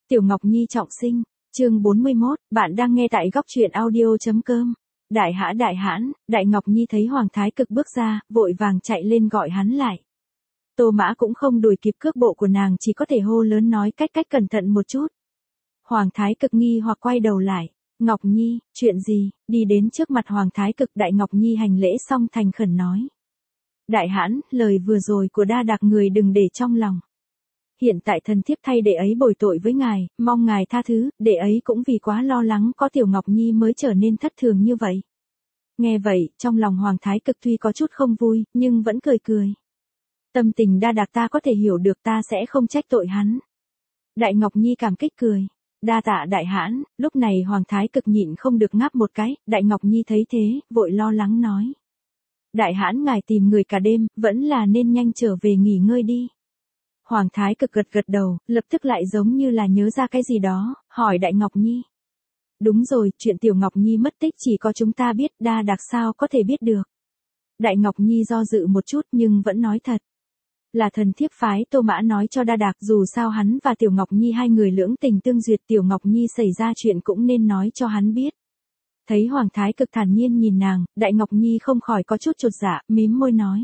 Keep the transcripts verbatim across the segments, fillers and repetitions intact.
Tiểu Ngọc Nhi trọng sinh, chương bốn mươi mốt, bạn đang nghe tại góc truyện audio.com. Đại hã đại hãn, Đại Ngọc Nhi thấy Hoàng Thái Cực bước ra, vội vàng chạy lên gọi hắn lại. Tô Mã cũng không đuổi kịp cước bộ của nàng, chỉ có thể hô lớn nói cách cách cẩn thận một chút. Hoàng Thái Cực nghi hoặc quay đầu lại, Ngọc Nhi, chuyện gì, đi đến trước mặt Hoàng Thái Cực. Đại Ngọc Nhi hành lễ xong thành khẩn nói. Đại hãn, lời vừa rồi của Đa Đạc người đừng để trong lòng. Hiện tại thần thiếp thay đệ ấy bồi tội với ngài, mong ngài tha thứ, đệ ấy cũng vì quá lo lắng có Tiểu Ngọc Nhi mới trở nên thất thường như vậy. Nghe vậy, trong lòng Hoàng Thái Cực tuy có chút không vui, nhưng vẫn cười cười. Tâm tình Đa Đạc ta có thể hiểu được, ta sẽ không trách tội hắn. Đại Ngọc Nhi cảm kích cười. Đa tạ đại hãn. Lúc này Hoàng Thái Cực nhịn không được ngáp một cái. Đại Ngọc Nhi thấy thế, vội lo lắng nói. Đại hãn ngài tìm người cả đêm, vẫn là nên nhanh trở về nghỉ ngơi đi. Hoàng Thái Cực gật gật đầu, lập tức lại giống như là nhớ ra cái gì đó, hỏi Đại Ngọc Nhi. Đúng rồi, chuyện Tiểu Ngọc Nhi mất tích chỉ có chúng ta biết, Đa Đạc sao có thể biết được. Đại Ngọc Nhi do dự một chút nhưng vẫn nói thật. Là thần thiếp phái Tô Mã nói cho Đa Đạc, dù sao hắn và Tiểu Ngọc Nhi hai người lưỡng tình tương duyệt, Tiểu Ngọc Nhi xảy ra chuyện cũng nên nói cho hắn biết. Thấy Hoàng Thái Cực thản nhiên nhìn nàng, Đại Ngọc Nhi không khỏi có chút chột dạ, mím môi nói.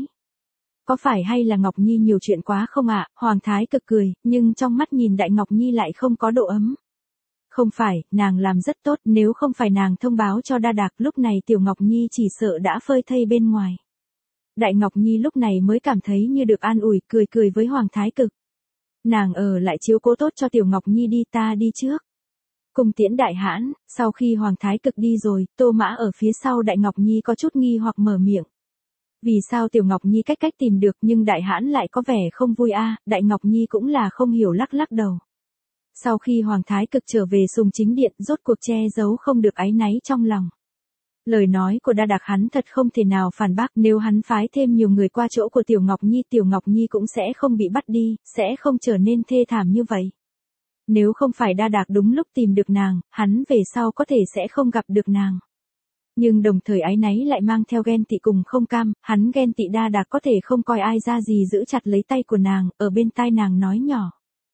Có phải hay là Ngọc Nhi nhiều chuyện quá không ạ? À? Hoàng Thái Cực cười, nhưng trong mắt nhìn Đại Ngọc Nhi lại không có độ ấm. Không phải, nàng làm rất tốt, nếu không phải nàng thông báo cho Đa Đạc, lúc này Tiểu Ngọc Nhi chỉ sợ đã phơi thây bên ngoài. Đại Ngọc Nhi lúc này mới cảm thấy như được an ủi, cười cười với Hoàng Thái Cực. Nàng ở lại chiếu cố tốt cho Tiểu Ngọc Nhi đi, ta đi trước. Cùng tiễn đại hãn. Sau khi Hoàng Thái Cực đi rồi, Tô Mã ở phía sau Đại Ngọc Nhi có chút nghi hoặc mở miệng. Vì sao Tiểu Ngọc Nhi cách cách tìm được nhưng đại hãn lại có vẻ không vui a? À? Đại Ngọc Nhi cũng là không hiểu, lắc lắc đầu. Sau khi Hoàng Thái Cực trở về Sùng Chính Điện, rốt cuộc che giấu không được áy náy trong lòng. Lời nói của Đa Đạc hắn thật không thể nào phản bác, nếu hắn phái thêm nhiều người qua chỗ của Tiểu Ngọc Nhi, Tiểu Ngọc Nhi cũng sẽ không bị bắt đi, sẽ không trở nên thê thảm như vậy. Nếu không phải Đa Đạc đúng lúc tìm được nàng, hắn về sau có thể sẽ không gặp được nàng. Nhưng đồng thời áy náy lại mang theo ghen tị cùng không cam, hắn ghen tị Đa Đạc có thể không coi ai ra gì giữ chặt lấy tay của nàng, ở bên tai nàng nói nhỏ.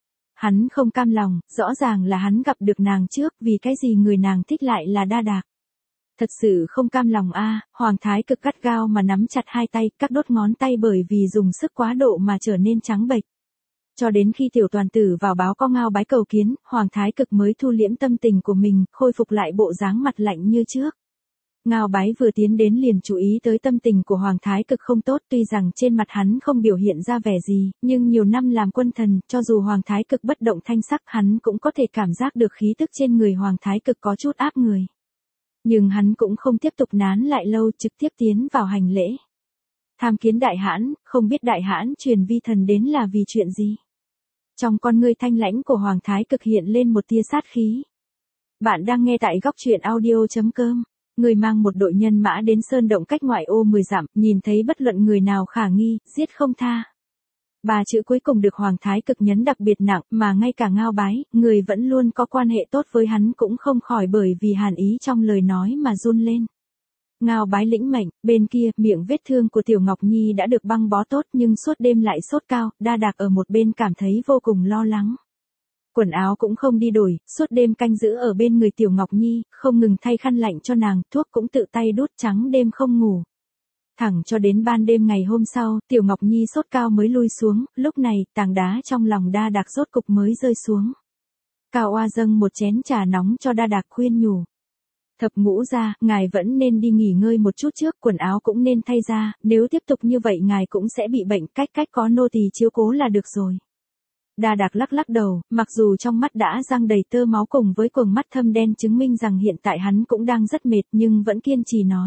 Hắn không cam lòng, rõ ràng là hắn gặp được nàng trước, vì cái gì người nàng thích lại là Đa Đạc. Thật sự không cam lòng a. À, Hoàng Thái Cực gắt gao mà nắm chặt hai tay, các đốt ngón tay bởi vì dùng sức quá độ mà trở nên trắng bệch. Cho đến khi tiểu toàn tử vào báo có Ngao Bái cầu kiến, Hoàng Thái Cực mới thu liễm tâm tình của mình, khôi phục lại bộ dáng mặt lạnh như trước. Ngao Bái vừa tiến đến liền chú ý tới tâm tình của Hoàng Thái Cực không tốt, tuy rằng trên mặt hắn không biểu hiện ra vẻ gì, nhưng nhiều năm làm quân thần, cho dù Hoàng Thái Cực bất động thanh sắc, hắn cũng có thể cảm giác được khí tức trên người Hoàng Thái Cực có chút áp người. Nhưng hắn cũng không tiếp tục nán lại lâu, trực tiếp tiến vào hành lễ. Tham kiến đại hãn, không biết đại hãn truyền vi thần đến là vì chuyện gì? Trong con ngươi thanh lãnh của Hoàng Thái Cực hiện lên một tia sát khí. Bạn đang nghe tại góc truyện audio.com. Người mang một đội nhân mã đến sơn động cách ngoại ô mười dặm, nhìn thấy bất luận người nào khả nghi, giết không tha. Ba chữ cuối cùng được Hoàng Thái Cực nhấn đặc biệt nặng, mà ngay cả Ngao Bái, người vẫn luôn có quan hệ tốt với hắn cũng không khỏi bởi vì hàn ý trong lời nói mà run lên. Ngao Bái lĩnh mệnh, bên kia, miệng vết thương của Tiểu Ngọc Nhi đã được băng bó tốt nhưng suốt đêm lại sốt cao, Đa Đạc ở một bên cảm thấy vô cùng lo lắng. Quần áo cũng không đi đổi, suốt đêm canh giữ ở bên người Tiểu Ngọc Nhi, không ngừng thay khăn lạnh cho nàng, thuốc cũng tự tay đút, trắng đêm không ngủ. Thẳng cho đến ban đêm ngày hôm sau, Tiểu Ngọc Nhi sốt cao mới lui xuống, lúc này, tảng đá trong lòng Đa Đạc rốt cục mới rơi xuống. Cao Oa dâng một chén trà nóng cho Đa Đạc khuyên nhủ. Thập ngũ ra, ngài vẫn nên đi nghỉ ngơi một chút trước, quần áo cũng nên thay ra, nếu tiếp tục như vậy ngài cũng sẽ bị bệnh, cách cách có nô tỳ chiếu cố là được rồi. Đa Đạc lắc lắc đầu, mặc dù trong mắt đã răng đầy tơ máu cùng với quầng mắt thâm đen chứng minh rằng hiện tại hắn cũng đang rất mệt nhưng vẫn kiên trì nói.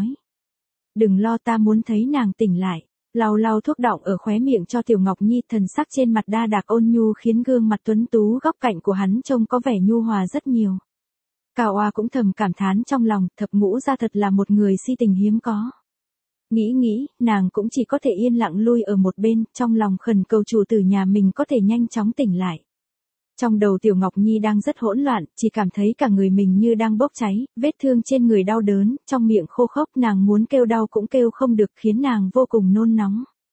Đừng lo, ta muốn thấy nàng tỉnh lại. Lau lau thuốc đọng ở khóe miệng cho Tiểu Ngọc Nhi, thần sắc trên mặt Đa Đạc ôn nhu khiến gương mặt tuấn tú góc cạnh của hắn trông có vẻ nhu hòa rất nhiều. Cao Oa cũng thầm cảm thán trong lòng, thập ngũ ra thật là một người si tình hiếm có. Nghĩ nghĩ, nàng cũng chỉ có thể yên lặng lui ở một bên, trong lòng khẩn cầu chủ tử nhà mình có thể nhanh chóng tỉnh lại. Trong đầu Tiểu Ngọc Nhi đang rất hỗn loạn, chỉ cảm thấy cả người mình như đang bốc cháy, vết thương trên người đau đớn, trong miệng khô khốc, nàng muốn kêu đau cũng kêu không được khiến nàng vô cùng nôn nóng.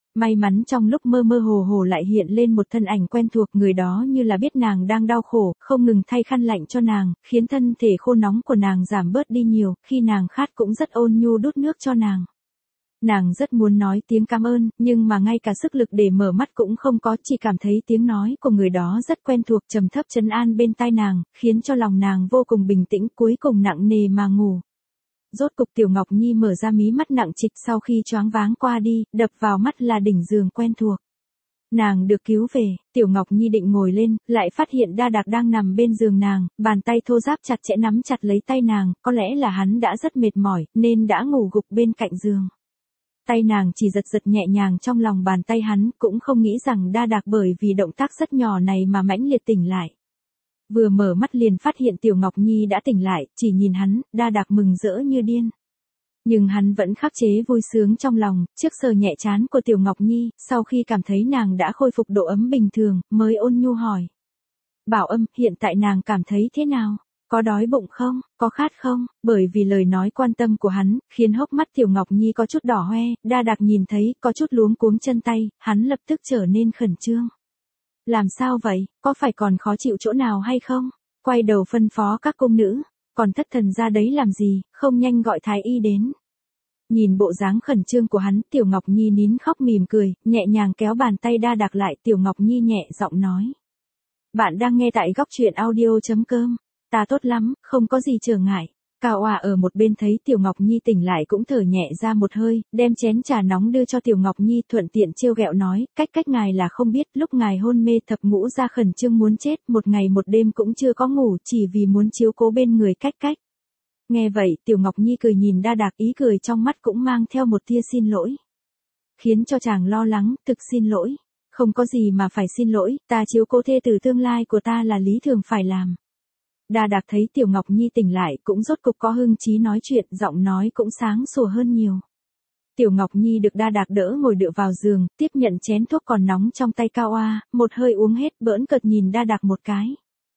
May mắn trong lúc mơ mơ hồ hồ lại hiện lên một thân ảnh quen thuộc, người đó như là biết nàng đang đau khổ, không ngừng thay khăn lạnh cho nàng, khiến thân thể khô nóng của nàng giảm bớt đi nhiều, khi nàng khát cũng rất ôn nhu đút nước cho nàng. Nàng rất muốn nói tiếng cảm ơn, nhưng mà ngay cả sức lực để mở mắt cũng không có, chỉ cảm thấy tiếng nói của người đó rất quen thuộc, trầm thấp trấn an bên tai nàng, khiến cho lòng nàng vô cùng bình tĩnh, cuối cùng nặng nề mà ngủ. Rốt cục Tiểu Ngọc Nhi mở ra mí mắt nặng trịch sau khi choáng váng qua đi, đập vào mắt là đỉnh giường quen thuộc. Nàng được cứu về, Tiểu Ngọc Nhi định ngồi lên, lại phát hiện Đa Đạc đang nằm bên giường nàng, bàn tay thô ráp chặt chẽ nắm chặt lấy tay nàng, có lẽ là hắn đã rất mệt mỏi, nên đã ngủ gục bên cạnh giường. Tay nàng chỉ giật giật nhẹ nhàng trong lòng bàn tay hắn, cũng không nghĩ rằng Đa Đạc bởi vì động tác rất nhỏ này mà mãnh liệt tỉnh lại. Vừa mở mắt liền phát hiện Tiểu Ngọc Nhi đã tỉnh lại, chỉ nhìn hắn, Đa Đạc mừng rỡ như điên. Nhưng hắn vẫn khắc chế vui sướng trong lòng, trước sờ nhẹ trán của Tiểu Ngọc Nhi, sau khi cảm thấy nàng đã khôi phục độ ấm bình thường, mới ôn nhu hỏi. Bảo Âm, hiện tại nàng cảm thấy thế nào? Có đói bụng không? Có khát không? Bởi vì lời nói quan tâm của hắn, khiến hốc mắt Tiểu Ngọc Nhi có chút đỏ hoe, Đa Đạc nhìn thấy, có chút luống cuống chân tay, hắn lập tức trở nên khẩn trương. Làm sao vậy? Có phải còn khó chịu chỗ nào hay không? Quay đầu phân phó các cung nữ, còn thất thần ra đấy làm gì, không nhanh gọi thái y đến. Nhìn bộ dáng khẩn trương của hắn, Tiểu Ngọc Nhi nín khóc mỉm cười, nhẹ nhàng kéo bàn tay Đa Đạc lại, Tiểu Ngọc Nhi nhẹ giọng nói. Bạn đang nghe tại góc truyện audio chấm com. Ta tốt lắm, không có gì trở ngại. Cao Oa ở một bên thấy Tiểu Ngọc Nhi tỉnh lại cũng thở nhẹ ra một hơi, đem chén trà nóng đưa cho Tiểu Ngọc Nhi, thuận tiện trêu ghẹo nói, cách cách ngài là không biết, lúc ngài hôn mê thập ngũ ra khẩn trương muốn chết, một ngày một đêm cũng chưa có ngủ, chỉ vì muốn chiếu cố bên người cách cách. Nghe vậy, Tiểu Ngọc Nhi cười nhìn Đa Đạc, ý cười trong mắt cũng mang theo một tia xin lỗi. Khiến cho chàng lo lắng, thực xin lỗi. Không có gì mà phải xin lỗi, ta chiếu cố thê tử tương lai của ta là lý thường phải làm. Đa Đạc thấy Tiểu Ngọc Nhi tỉnh lại cũng rốt cục có hưng trí nói chuyện, giọng nói cũng sáng sủa hơn nhiều. Tiểu Ngọc Nhi được Đa Đạc đỡ ngồi dựa vào giường, tiếp nhận chén thuốc còn nóng trong tay Cao Oa, một hơi uống hết, bỡn cợt nhìn Đa Đạc một cái.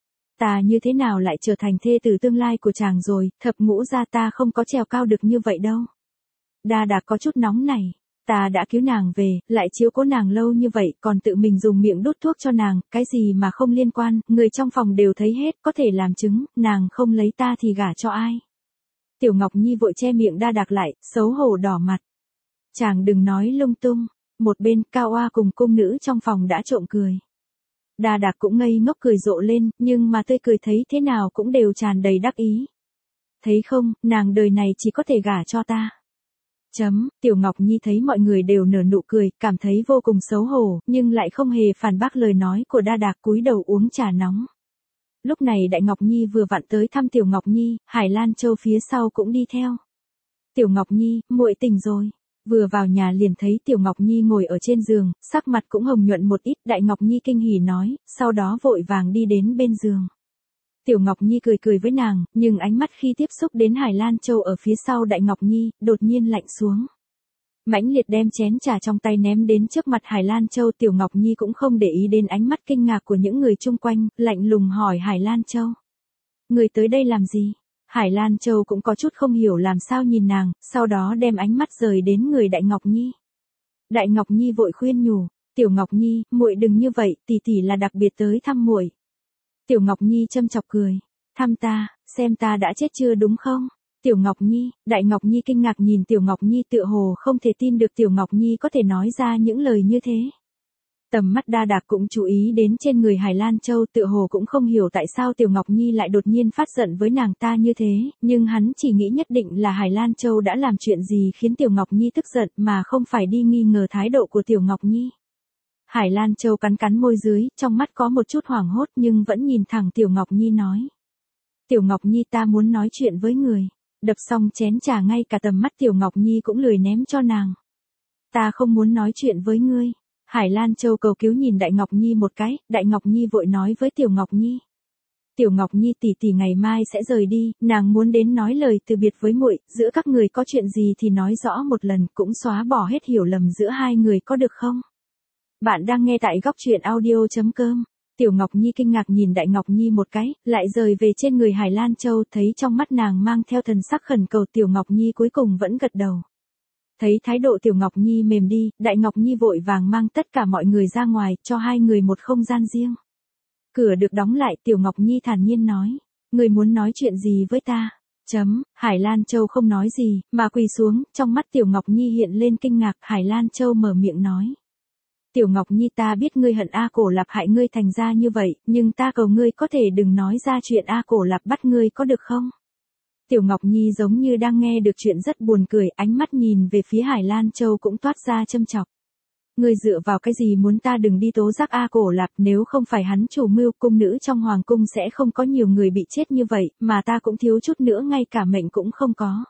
Ta như thế nào lại trở thành thê tử tương lai của chàng rồi, thập ngũ gia ta không có trèo cao được như vậy đâu. Đa Đạc có chút nóng này. Ta đã cứu nàng về, lại chiếu cố nàng lâu như vậy, còn tự mình dùng miệng đút thuốc cho nàng, cái gì mà không liên quan, người trong phòng đều thấy hết, có thể làm chứng, nàng không lấy ta thì gả cho ai. Tiểu Ngọc Nhi vội che miệng Đa Đạc lại, xấu hổ đỏ mặt. Chàng đừng nói lung tung, một bên Cao Oa cùng cung nữ trong phòng đã trộm cười. Đa Đạc cũng ngây ngốc cười rộ lên, nhưng mà tươi cười thấy thế nào cũng đều tràn đầy đắc ý. Thấy không, nàng đời này chỉ có thể gả cho ta. Chấm, Tiểu Ngọc Nhi thấy mọi người đều nở nụ cười, cảm thấy vô cùng xấu hổ, nhưng lại không hề phản bác lời nói của Đa Đạc, cúi đầu uống trà nóng. Lúc này Đại Ngọc Nhi vừa vặn tới thăm Tiểu Ngọc Nhi, Hải Lan Châu phía sau cũng đi theo. Tiểu Ngọc Nhi, muội tỉnh rồi. Vừa vào nhà liền thấy Tiểu Ngọc Nhi ngồi ở trên giường, sắc mặt cũng hồng nhuận một ít, Đại Ngọc Nhi kinh hỉ nói, sau đó vội vàng đi đến bên giường. Tiểu Ngọc Nhi cười cười với nàng, nhưng ánh mắt khi tiếp xúc đến Hải Lan Châu ở phía sau Đại Ngọc Nhi, đột nhiên lạnh xuống. Mãnh liệt đem chén trà trong tay ném đến trước mặt Hải Lan Châu, Tiểu Ngọc Nhi cũng không để ý đến ánh mắt kinh ngạc của những người chung quanh, lạnh lùng hỏi Hải Lan Châu. Người tới đây làm gì? Hải Lan Châu cũng có chút không hiểu làm sao nhìn nàng, sau đó đem ánh mắt rời đến người Đại Ngọc Nhi. Đại Ngọc Nhi vội khuyên nhủ, Tiểu Ngọc Nhi, muội đừng như vậy, tỷ tỷ là đặc biệt tới thăm muội. Tiểu Ngọc Nhi châm chọc cười, thăm ta, xem ta đã chết chưa đúng không? Tiểu Ngọc Nhi, Đại Ngọc Nhi kinh ngạc nhìn Tiểu Ngọc Nhi tựa hồ không thể tin được Tiểu Ngọc Nhi có thể nói ra những lời như thế. Tầm mắt Đa Đạc cũng chú ý đến trên người Hải Lan Châu, tựa hồ cũng không hiểu tại sao Tiểu Ngọc Nhi lại đột nhiên phát giận với nàng ta như thế, nhưng hắn chỉ nghĩ nhất định là Hải Lan Châu đã làm chuyện gì khiến Tiểu Ngọc Nhi tức giận mà không phải đi nghi ngờ thái độ của Tiểu Ngọc Nhi. Hải Lan Châu cắn cắn môi dưới, trong mắt có một chút hoảng hốt nhưng vẫn nhìn thẳng Tiểu Ngọc Nhi nói. Tiểu Ngọc Nhi, ta muốn nói chuyện với người. Đập xong chén trà, ngay cả tầm mắt Tiểu Ngọc Nhi cũng lười ném cho nàng. Ta không muốn nói chuyện với ngươi. Hải Lan Châu cầu cứu nhìn Đại Ngọc Nhi một cái, Đại Ngọc Nhi vội nói với Tiểu Ngọc Nhi. Tiểu Ngọc Nhi tỷ tỷ ngày mai sẽ rời đi, nàng muốn đến nói lời từ biệt với muội, giữa các người có chuyện gì thì nói rõ một lần, cũng xóa bỏ hết hiểu lầm giữa hai người có được không? Bạn đang nghe tại góc truyện audio chấm com. Tiểu Ngọc Nhi kinh ngạc nhìn Đại Ngọc Nhi một cái, lại rời về trên người Hải Lan Châu, thấy trong mắt nàng mang theo thần sắc khẩn cầu, Tiểu Ngọc Nhi cuối cùng vẫn gật đầu. Thấy thái độ Tiểu Ngọc Nhi mềm đi, Đại Ngọc Nhi vội vàng mang tất cả mọi người ra ngoài, cho hai người một không gian riêng. Cửa được đóng lại, Tiểu Ngọc Nhi thản nhiên nói. Người muốn nói chuyện gì với ta? Chấm, Hải Lan Châu không nói gì, mà quỳ xuống, trong mắt Tiểu Ngọc Nhi hiện lên kinh ngạc, Hải Lan Châu mở miệng nói. Tiểu Ngọc Nhi, ta biết ngươi hận A Cổ Lạp hại ngươi thành ra như vậy, nhưng ta cầu ngươi có thể đừng nói ra chuyện A Cổ Lạp bắt ngươi có được không? Tiểu Ngọc Nhi giống như đang nghe được chuyện rất buồn cười, ánh mắt nhìn về phía Hải Lan Châu cũng toát ra châm chọc. Ngươi dựa vào cái gì muốn ta đừng đi tố giác A Cổ Lạp, nếu không phải hắn chủ mưu, cung nữ trong hoàng cung sẽ không có nhiều người bị chết như vậy, mà ta cũng thiếu chút nữa ngay cả mệnh cũng không có.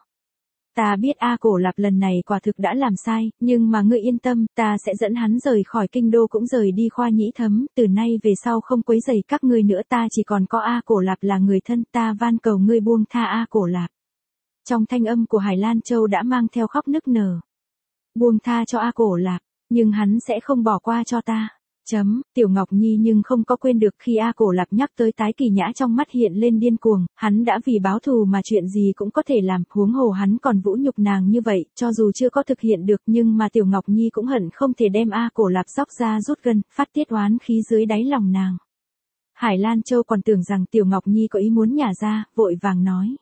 Ta biết A Cổ Lạp lần này quả thực đã làm sai, nhưng mà ngươi yên tâm, ta sẽ dẫn hắn rời khỏi kinh đô cũng rời đi Khoa Nhĩ Thấm, từ nay về sau không quấy rầy các ngươi nữa, ta chỉ còn có A Cổ Lạp là người thân, ta van cầu ngươi buông tha A Cổ Lạp. Trong thanh âm của Hải Lan Châu đã mang theo khóc nức nở. Buông tha cho A Cổ Lạp, nhưng hắn sẽ không bỏ qua cho ta. Chấm, Tiểu Ngọc Nhi nhưng không có quên được khi A Cổ Lạp nhắc tới Tái Kỳ Nhã trong mắt hiện lên điên cuồng, hắn đã vì báo thù mà chuyện gì cũng có thể làm, huống hồ hắn còn vũ nhục nàng như vậy, cho dù chưa có thực hiện được nhưng mà Tiểu Ngọc Nhi cũng hận không thể đem A Cổ Lạp dóc ra rút gân, phát tiết oán khí dưới đáy lòng nàng. Hải Lan Châu còn tưởng rằng Tiểu Ngọc Nhi có ý muốn nhả ra, vội vàng nói.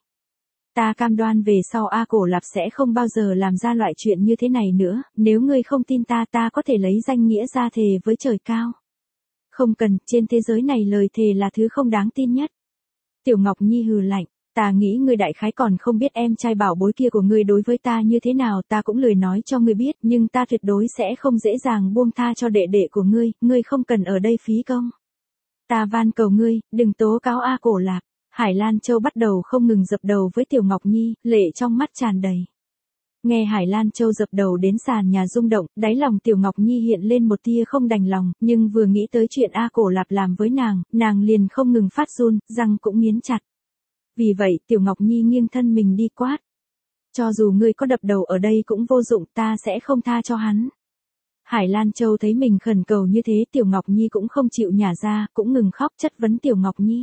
Ta cam đoan về sau A Cổ Lạp sẽ không bao giờ làm ra loại chuyện như thế này nữa, nếu ngươi không tin ta ta có thể lấy danh nghĩa ra thề với trời cao. Không cần, trên thế giới này lời thề là thứ không đáng tin nhất. Tiểu Ngọc Nhi hừ lạnh, ta nghĩ ngươi đại khái còn không biết em trai bảo bối kia của ngươi đối với ta như thế nào, ta cũng lười nói cho ngươi biết, nhưng ta tuyệt đối sẽ không dễ dàng buông tha cho đệ đệ của ngươi, ngươi không cần ở đây phí công. Ta van cầu ngươi, đừng tố cáo A Cổ Lạp. Hải Lan Châu bắt đầu không ngừng dập đầu với Tiểu Ngọc Nhi, lệ trong mắt tràn đầy. Nghe Hải Lan Châu dập đầu đến sàn nhà rung động, đáy lòng Tiểu Ngọc Nhi hiện lên một tia không đành lòng, nhưng vừa nghĩ tới chuyện A Cổ Lạp làm với nàng, nàng liền không ngừng phát run, răng cũng nghiến chặt. Vì vậy Tiểu Ngọc Nhi nghiêng thân mình đi quát. Cho dù ngươi có đập đầu ở đây cũng vô dụng, ta sẽ không tha cho hắn. Hải Lan Châu thấy mình khẩn cầu như thế, Tiểu Ngọc Nhi cũng không chịu nhả ra, cũng ngừng khóc chất vấn Tiểu Ngọc Nhi.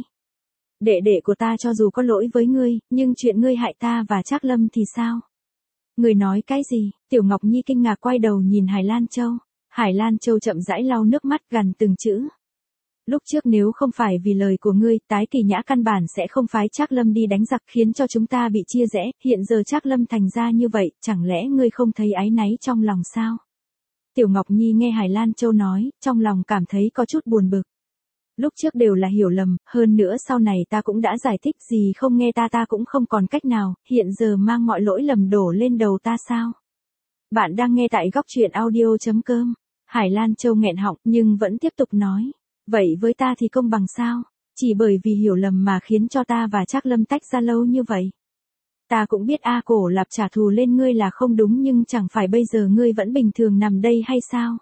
Đệ đệ của ta cho dù có lỗi với ngươi, nhưng chuyện ngươi hại ta và Trác Lâm thì sao? Ngươi nói cái gì? Tiểu Ngọc Nhi kinh ngạc quay đầu nhìn Hải Lan Châu. Hải Lan Châu chậm rãi lau nước mắt gằn từng chữ. Lúc trước nếu không phải vì lời của ngươi, Tái Kỳ Nhã căn bản sẽ không phái Trác Lâm đi đánh giặc khiến cho chúng ta bị chia rẽ, hiện giờ Trác Lâm thành ra như vậy, chẳng lẽ ngươi không thấy áy náy trong lòng sao? Tiểu Ngọc Nhi nghe Hải Lan Châu nói, trong lòng cảm thấy có chút buồn bực. Lúc trước đều là hiểu lầm, hơn nữa sau này ta cũng đã giải thích gì không nghe ta ta cũng không còn cách nào, hiện giờ mang mọi lỗi lầm đổ lên đầu ta sao? Bạn đang nghe tại góc truyện audio chấm com. Hải Lan Châu nghẹn họng nhưng vẫn tiếp tục nói. Vậy với ta thì công bằng sao? Chỉ bởi vì hiểu lầm mà khiến cho ta và Trác Lâm tách ra lâu như vậy. Ta cũng biết A Cổ Lạp trả thù lên ngươi là không đúng nhưng chẳng phải bây giờ ngươi vẫn bình thường nằm đây hay sao?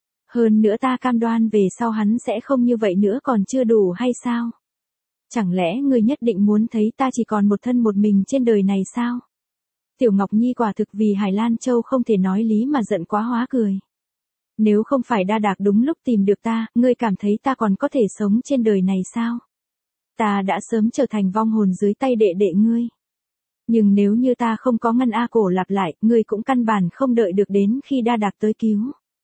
Hơn nữa ta cam đoan về sau hắn sẽ không như vậy nữa còn chưa đủ hay sao? Chẳng lẽ ngươi nhất định muốn thấy ta chỉ còn một thân một mình trên đời này sao? Tiểu Ngọc Nhi quả thực vì Hải Lan Châu không thể nói lý mà giận quá hóa cười. Nếu không phải Đa Đạc đúng lúc tìm được ta, ngươi cảm thấy ta còn có thể sống trên đời này sao? Ta đã sớm trở thành vong hồn dưới tay đệ đệ ngươi. Nhưng nếu như ta không có ngăn A Cổ Lạp lại, ngươi cũng căn bản không đợi được đến khi Đa Đạc tới cứu.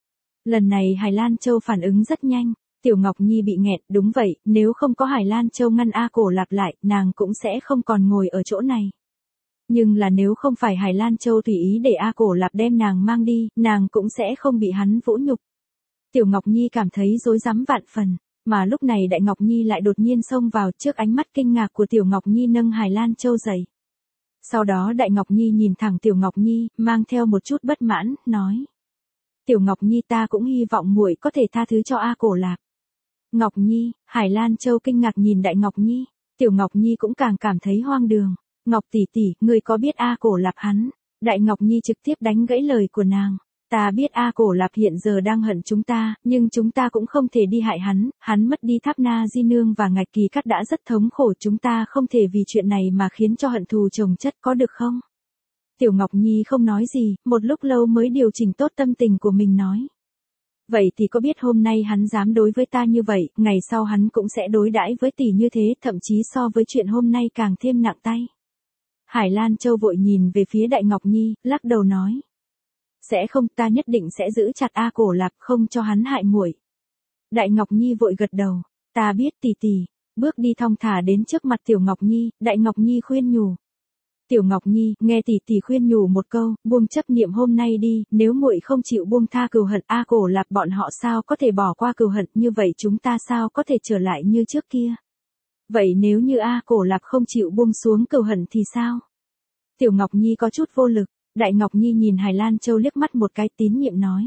Lần này Hải Lan Châu phản ứng rất nhanh, Tiểu Ngọc Nhi bị nghẹn, đúng vậy, nếu không có Hải Lan Châu ngăn A Cổ Lạp lại, nàng cũng sẽ không còn ngồi ở chỗ này. Nhưng là nếu không phải Hải Lan Châu tùy ý để A Cổ Lạp đem nàng mang đi, nàng cũng sẽ không bị hắn vũ nhục. Tiểu Ngọc Nhi cảm thấy rối rắm vạn phần, mà lúc này Đại Ngọc Nhi lại đột nhiên xông vào trước ánh mắt kinh ngạc của Tiểu Ngọc Nhi nâng Hải Lan Châu dậy. Sau đó Đại Ngọc Nhi nhìn thẳng Tiểu Ngọc Nhi, mang theo một chút bất mãn, nói. Tiểu Ngọc Nhi ta cũng hy vọng muội có thể tha thứ cho A Cổ Lạp. Ngọc Nhi, Hải Lan Châu kinh ngạc nhìn Đại Ngọc Nhi, Tiểu Ngọc Nhi cũng càng cảm thấy hoang đường. Ngọc tỷ tỷ, ngươi có biết A Cổ Lạp hắn? Đại Ngọc Nhi trực tiếp đánh gãy lời của nàng. Ta biết A Cổ Lạp hiện giờ đang hận chúng ta, nhưng chúng ta cũng không thể đi hại hắn, hắn mất đi Tháp Na Di Nương và Ngạch Kỳ Cát đã rất thống khổ, chúng ta không thể vì chuyện này mà khiến cho hận thù chồng chất, có được không? Tiểu Ngọc Nhi không nói gì, một lúc lâu mới điều chỉnh tốt tâm tình của mình nói. Vậy thì có biết hôm nay hắn dám đối với ta như vậy, ngày sau hắn cũng sẽ đối đãi với tỷ như thế, thậm chí so với chuyện hôm nay càng thêm nặng tay. Hải Lan Châu vội nhìn về phía Đại Ngọc Nhi, lắc đầu nói. Sẽ không, ta nhất định sẽ giữ chặt A Cổ Lạp không cho hắn hại muội. Đại Ngọc Nhi vội gật đầu, ta biết tỷ tỷ, bước đi thong thả đến trước mặt Tiểu Ngọc Nhi, Đại Ngọc Nhi khuyên nhủ. Tiểu Ngọc Nhi, nghe tỷ tỷ khuyên nhủ một câu, buông chấp niệm hôm nay đi, nếu muội không chịu buông tha cừu hận A Cổ Lạp bọn họ sao có thể bỏ qua cừu hận, như vậy chúng ta sao có thể trở lại như trước kia. Vậy nếu như A Cổ Lạp không chịu buông xuống cừu hận thì sao? Tiểu Ngọc Nhi có chút vô lực, Đại Ngọc Nhi nhìn Hải Lan Châu liếc mắt một cái tín nhiệm nói.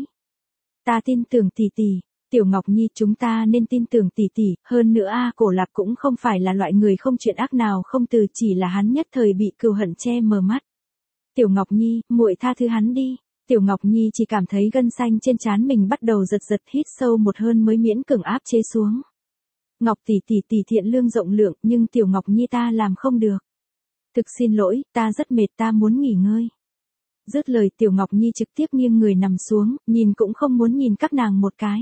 Ta tin tưởng tỷ tỷ. Tiểu Ngọc Nhi, chúng ta nên tin tưởng tỷ tỷ, hơn nữa A Cổ Lạp cũng không phải là loại người không chuyện ác nào không từ, chỉ là hắn nhất thời bị cừu hận che mờ mắt. Tiểu Ngọc Nhi, muội tha thứ hắn đi. Tiểu Ngọc Nhi chỉ cảm thấy gân xanh trên trán mình bắt đầu giật giật, hít sâu một hơi mới miễn cưỡng áp chế xuống. Ngọc tỷ tỷ tỷ thiện lương rộng lượng, nhưng Tiểu Ngọc Nhi ta làm không được. Thực xin lỗi, ta rất mệt, ta muốn nghỉ ngơi. Dứt lời Tiểu Ngọc Nhi trực tiếp nghiêng người nằm xuống, nhìn cũng không muốn nhìn các nàng một cái.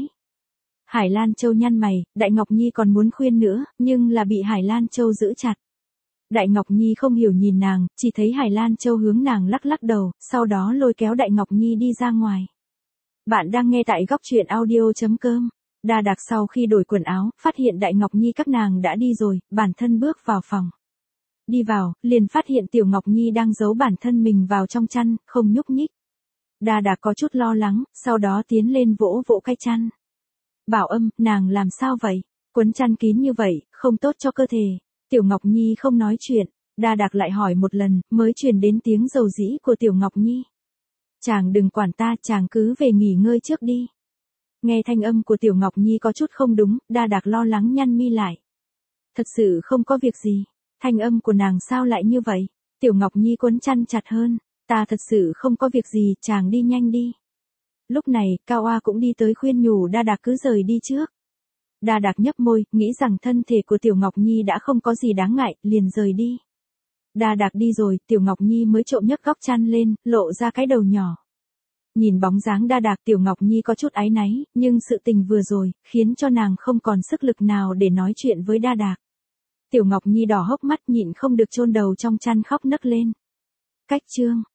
Hải Lan Châu nhăn mày, Đại Ngọc Nhi còn muốn khuyên nữa, nhưng là bị Hải Lan Châu giữ chặt. Đại Ngọc Nhi không hiểu nhìn nàng, chỉ thấy Hải Lan Châu hướng nàng lắc lắc đầu, sau đó lôi kéo Đại Ngọc Nhi đi ra ngoài. Bạn đang nghe tại góc truyện audio chấm com. Đa Đạc sau khi đổi quần áo, phát hiện Đại Ngọc Nhi các nàng đã đi rồi, bản thân bước vào phòng. Đi vào, liền phát hiện Tiểu Ngọc Nhi đang giấu bản thân mình vào trong chăn, không nhúc nhích. Đa Đạc có chút lo lắng, sau đó tiến lên vỗ vỗ cái chăn. Bảo Âm, nàng làm sao vậy? Quấn chăn kín như vậy, không tốt cho cơ thể. Tiểu Ngọc Nhi không nói chuyện, Đa Đạc lại hỏi một lần, mới truyền đến tiếng dầu dĩ của Tiểu Ngọc Nhi. Chàng đừng quản ta, chàng cứ về nghỉ ngơi trước đi. Nghe thanh âm của Tiểu Ngọc Nhi có chút không đúng, Đa Đạc lo lắng nhăn mi lại. Thật sự không có việc gì, thanh âm của nàng sao lại như vậy? Tiểu Ngọc Nhi quấn chăn chặt hơn, ta thật sự không có việc gì, chàng đi nhanh đi. Lúc này, Cao A cũng đi tới khuyên nhủ Đa Đạc cứ rời đi trước. Đa Đạc nhấp môi, nghĩ rằng thân thể của Tiểu Ngọc Nhi đã không có gì đáng ngại, liền rời đi. Đa Đạc đi rồi, Tiểu Ngọc Nhi mới trộm nhấc góc chăn lên, lộ ra cái đầu nhỏ. Nhìn bóng dáng Đa Đạc, Tiểu Ngọc Nhi có chút áy náy, nhưng sự tình vừa rồi, khiến cho nàng không còn sức lực nào để nói chuyện với Đa Đạc. Tiểu Ngọc Nhi đỏ hốc mắt nhịn không được chôn đầu trong chăn khóc nấc lên. Cách chương